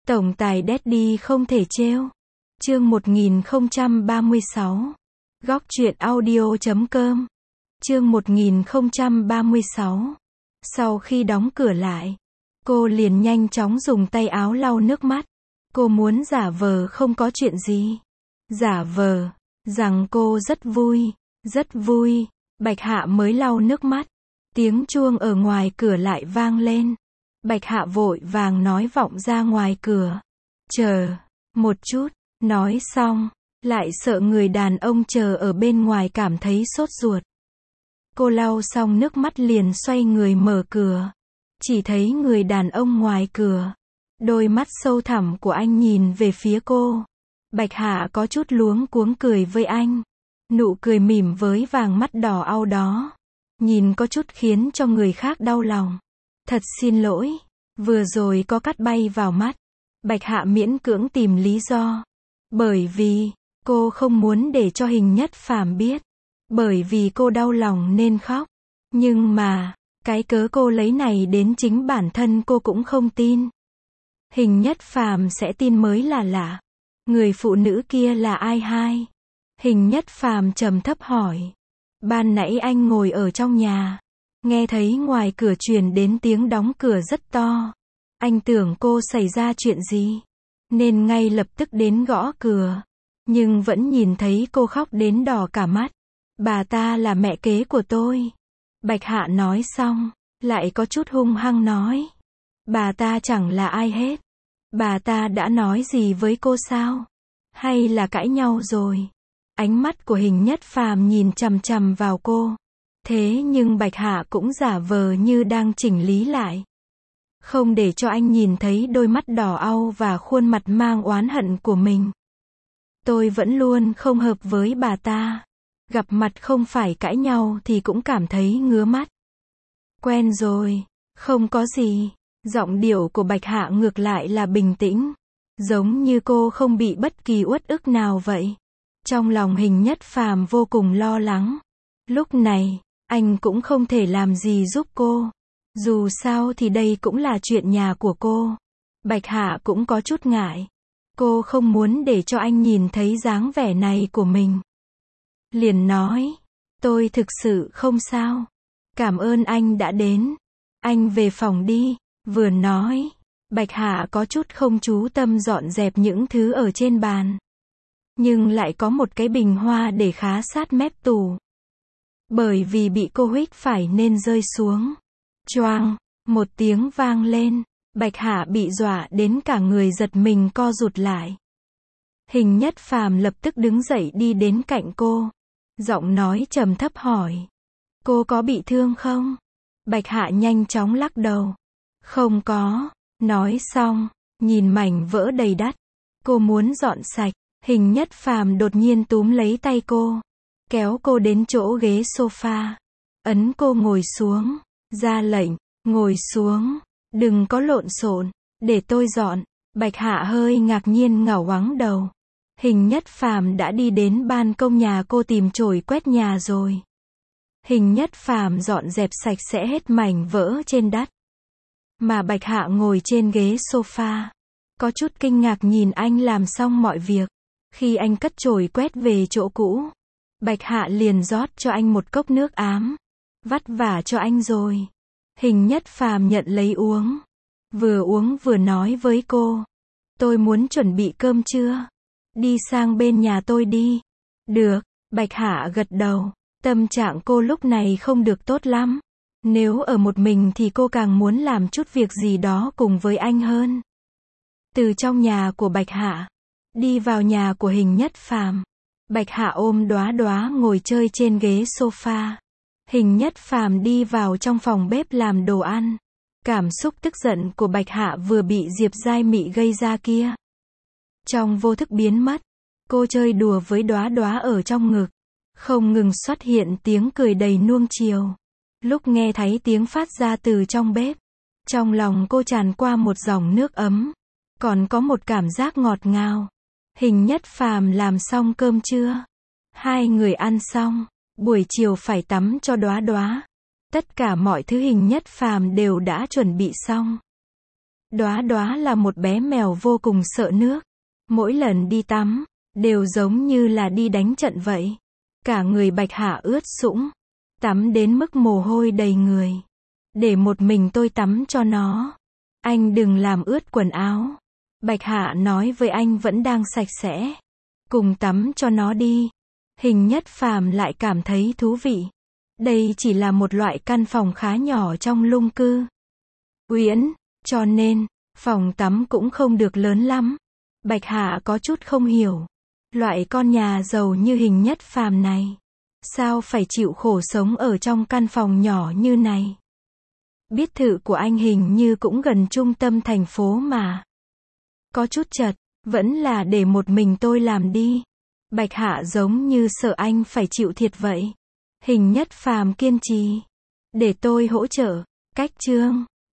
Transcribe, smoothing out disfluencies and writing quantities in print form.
Tổng tài Daddy không thể trêu. Chương 1036. Góc truyện audio.com. Chương 1036. Sau khi đóng cửa lại, cô liền nhanh chóng dùng tay áo lau nước mắt. Cô muốn giả vờ không có chuyện gì. Giả vờ rằng cô rất vui, rất vui. Bạch Hạ mới lau nước mắt. Tiếng chuông ở ngoài cửa lại vang lên. Bạch Hạ vội vàng nói vọng ra ngoài cửa. Chờ một chút, nói xong, lại sợ người đàn ông chờ ở bên ngoài cảm thấy sốt ruột. Cô lau xong nước mắt liền xoay người mở cửa. Chỉ thấy người đàn ông ngoài cửa. Đôi mắt sâu thẳm của anh nhìn về phía cô. Bạch Hạ có chút luống cuống cười với anh. Nụ cười mỉm với vàng mắt đỏ au đó. Nhìn có chút khiến cho người khác đau lòng. Thật xin lỗi, vừa rồi có cát bay vào mắt. Bạch Hạ miễn cưỡng tìm lý do. Bởi vì, cô không muốn để cho Hình Nhất Phàm biết. Bởi vì cô đau lòng nên khóc. Nhưng mà, cái cớ cô lấy này đến chính bản thân cô cũng không tin. Hình Nhất Phàm sẽ tin mới là lạ. Người phụ nữ kia là ai hai? Hình Nhất Phàm trầm thấp hỏi. Ban nãy anh ngồi ở trong nhà. Nghe thấy ngoài cửa truyền đến tiếng đóng cửa rất to. Anh tưởng cô xảy ra chuyện gì. Nên ngay lập tức đến gõ cửa. Nhưng vẫn nhìn thấy cô khóc đến đỏ cả mắt. Bà ta là mẹ kế của tôi. Bạch Hạ nói xong, lại có chút hung hăng nói. Bà ta chẳng là ai hết. Bà ta đã nói gì với cô sao? Hay là cãi nhau rồi? Ánh mắt của Hình Nhất Phàm nhìn chằm chằm vào cô. Thế nhưng Bạch Hạ cũng giả vờ như đang chỉnh lý lại. Không để cho anh nhìn thấy đôi mắt đỏ au và khuôn mặt mang oán hận của mình. Tôi vẫn luôn không hợp với bà ta. Gặp mặt không phải cãi nhau thì cũng cảm thấy ngứa mắt. Quen rồi, không có gì. Giọng điệu của Bạch Hạ ngược lại là bình tĩnh. Giống như cô không bị bất kỳ uất ức nào vậy. Trong lòng Hình Nhất Phàm vô cùng lo lắng. Lúc này, anh cũng không thể làm gì giúp cô. Dù sao thì đây cũng là chuyện nhà của cô. Bạch Hạ cũng có chút ngại. Cô không muốn để cho anh nhìn thấy dáng vẻ này của mình. Liền nói, tôi thực sự không sao. Cảm ơn anh đã đến. Anh về phòng đi. Vừa nói, Bạch Hạ có chút không chú tâm dọn dẹp những thứ ở trên bàn. Nhưng lại có một cái bình hoa để khá sát mép tủ. Bởi vì bị cô huých phải nên rơi xuống. Choang, một tiếng vang lên. Bạch Hạ bị dọa đến cả người giật mình co rụt lại. Hình Nhất Phàm lập tức đứng dậy đi đến cạnh cô. Giọng nói trầm thấp hỏi. Cô có bị thương không? Bạch Hạ nhanh chóng lắc đầu. Không có. Nói xong, nhìn mảnh vỡ đầy đất. Cô muốn dọn sạch. Hình Nhất Phàm đột nhiên túm lấy tay cô. Kéo cô đến chỗ ghế sofa. Ấn cô ngồi xuống. Ra lệnh, ngồi xuống. Đừng có lộn xộn. Để tôi dọn. Bạch Hạ hơi ngạc nhiên ngẩng ngoáng đầu. Hình Nhất Phàm đã đi đến ban công nhà cô tìm chổi quét nhà rồi. Hình Nhất Phàm dọn dẹp sạch sẽ hết mảnh vỡ trên đất. Mà Bạch Hạ ngồi trên ghế sofa. Có chút kinh ngạc nhìn anh làm xong mọi việc. Khi anh cất chổi quét về chỗ cũ, Bạch Hạ liền rót cho anh một cốc nước ám. Vắt vả cho anh rồi. Hình Nhất Phàm nhận lấy uống. Vừa uống vừa nói với cô. Tôi muốn chuẩn bị cơm trưa. Đi sang bên nhà tôi đi. Được, Bạch Hạ gật đầu. Tâm trạng cô lúc này không được tốt lắm. Nếu ở một mình thì cô càng muốn làm chút việc gì đó cùng với anh hơn. Từ trong nhà của Bạch Hạ, đi vào nhà của Hình Nhất Phàm. Bạch Hạ ôm Đóa Đóa ngồi chơi trên ghế sofa. Hình Nhất Phàm đi vào trong phòng bếp làm đồ ăn. Cảm xúc tức giận của Bạch Hạ vừa bị Diệp Giai Mị gây ra kia. Trong vô thức biến mất. Cô chơi đùa với Đóa Đóa ở trong ngực. Không ngừng xuất hiện tiếng cười đầy nuông chiều. Lúc nghe thấy tiếng phát ra từ trong bếp, trong lòng cô tràn qua một dòng nước ấm. Còn có một cảm giác ngọt ngào. Hình Nhất Phàm làm xong cơm trưa. Hai người ăn xong. Buổi chiều phải tắm cho Đóa Đóa. Tất cả mọi thứ Hình Nhất Phàm đều đã chuẩn bị xong. Đóa Đóa là một bé mèo vô cùng sợ nước. Mỗi lần đi tắm, đều giống như là đi đánh trận vậy. Cả người Bạch Hạ ướt sũng, tắm đến mức mồ hôi đầy người. Để một mình tôi tắm cho nó. Anh đừng làm ướt quần áo. Bạch Hạ nói với anh vẫn đang sạch sẽ. Cùng tắm cho nó đi. Hình Nhất Phàm lại cảm thấy thú vị. Đây chỉ là một loại căn phòng khá nhỏ trong lung cư Uyển, cho nên, phòng tắm cũng không được lớn lắm. Bạch Hạ có chút không hiểu. Loại con nhà giàu như Hình Nhất Phàm này, sao phải chịu khổ sống ở trong căn phòng nhỏ như này? Biệt thự của anh hình như cũng gần trung tâm thành phố mà. Có chút chật, vẫn là để một mình tôi làm đi. Bạch Hạ giống như sợ anh phải chịu thiệt vậy. Hình Nhất Phàm kiên trì. Để tôi hỗ trợ. Cách chương